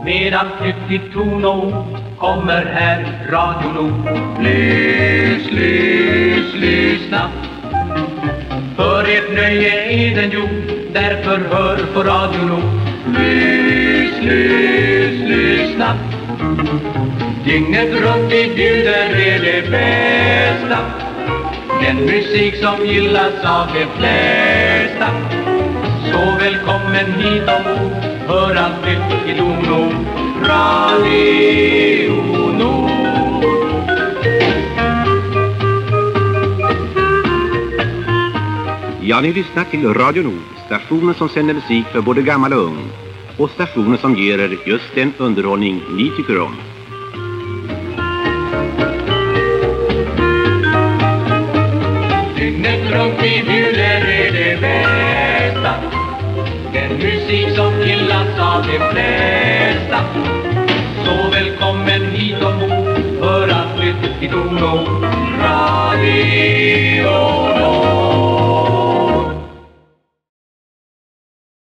Med allt nytt i ton och ord kommer här Radio Nord. Lyssna. För ert nöje är den gjord, därför hör på Radio Nord. Lyssna. Dygnet runt vi bjuder är det bästa, den musik som gillas av de flesta. Så välkommen hit ombord, hör allt nytt i ton och ord. Radio Nord. Ja, ni lyssnar till Radio Nord, stationen som sänder musik för både gammal och ung. Och stationen som ger er just den underhållning ni tycker om. Dygnet runt vi bjuder är det bästa, den musik som gillas av de flesta. Så välkommen hit ombord, hör allt nytt i ton och ord.